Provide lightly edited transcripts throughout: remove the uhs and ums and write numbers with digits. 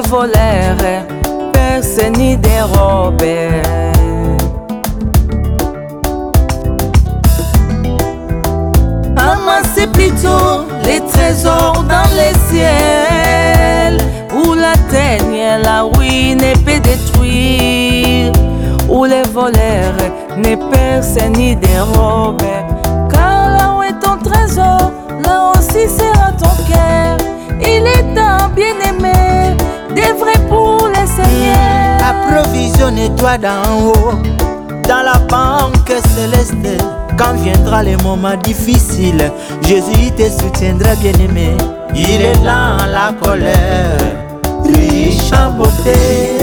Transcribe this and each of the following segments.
volèrent, personne n'y dérobait. Amassez plutôt les trésors dans les ciels, où la teigne, la ruine peut détruire, où les voleurs ne personne n'y dérobe. Car là où est ton trésor, là aussi sera ton cœur. Il est un bien-aimé, des vrais pour les seigneurs. Approvisionne-toi d'en haut, dans la banque céleste. Quand viendra les moments difficiles, Jésus te soutiendra, bien-aimé. Il est lent à la colère, riche en beauté.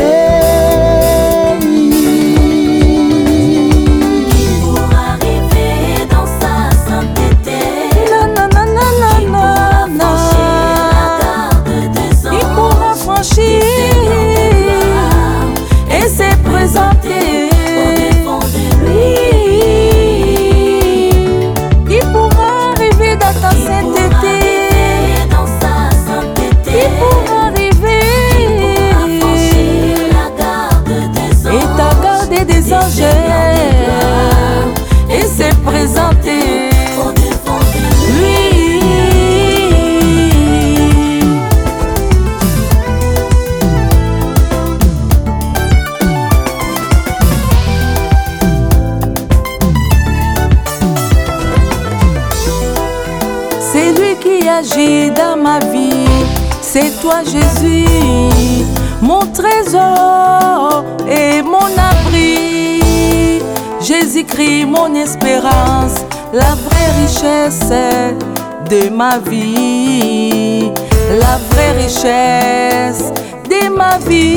Et s'est présenté au-devant de lui. Il pourra arriver dans ta sainteté. Il pourra arriver et t'a gardé des anges et s'est présenté au-devant de lui. C'est lui qui agit dans ma vie, c'est toi Jésus, mon trésor et mon abri. Jésus-Christ, mon espérance, la vraie richesse de ma vie, la vraie richesse de ma vie.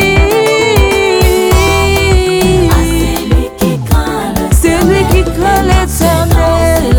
C'est lui qui craint l'Éternel.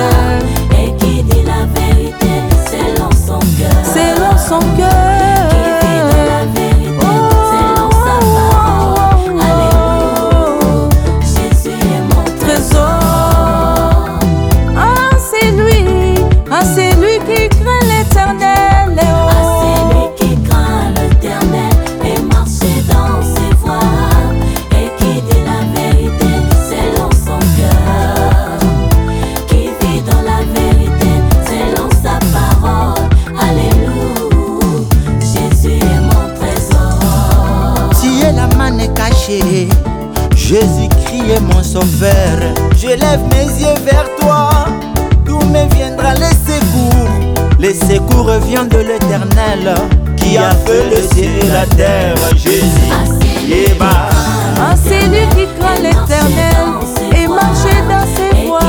Selon son cœur, qui vit dans la vérité, selon sa parole. Alléluia, Jésus est mon trésor. Ah, c'est lui qui craint l'Éternel. Ah, c'est lui qui craint l'Éternel et marche dans ses voies, et qui dit la vérité selon son cœur, qui vit dans la vérité selon sa parole. Alléluia, Jésus est mon trésor. Tu es la manne cachée, Jésus-Christ est mon sauveur. Je lève mes yeux vers toi, d'où me viendra le secours. Le secours vient de l'Éternel, qui a fait le ciel et la terre. Jésus, ah, c'est lui qui craint l'Éternel et marche dans ses voies.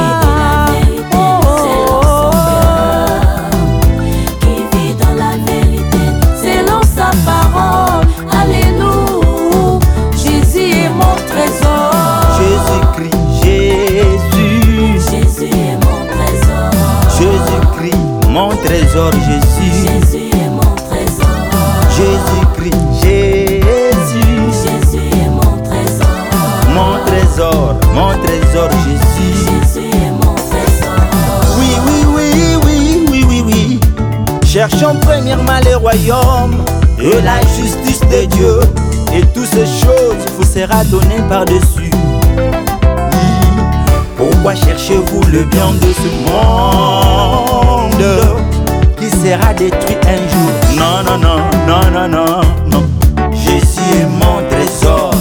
Mon trésor, Jésus. Jésus est mon trésor. Jésus-Christ, Jésus. Jésus est mon trésor. Mon trésor, Jésus. Jésus est mon trésor. Oui, oui, oui, oui, oui, oui, oui. Cherchons premièrement le royaume et la justice de Dieu, et toutes ces choses vous sera donné par-dessus. Pourquoi cherchez-vous le bien de ce monde qui sera détruit un jour? Non, non, non, non, non, non, non. Jésus est mon trésor.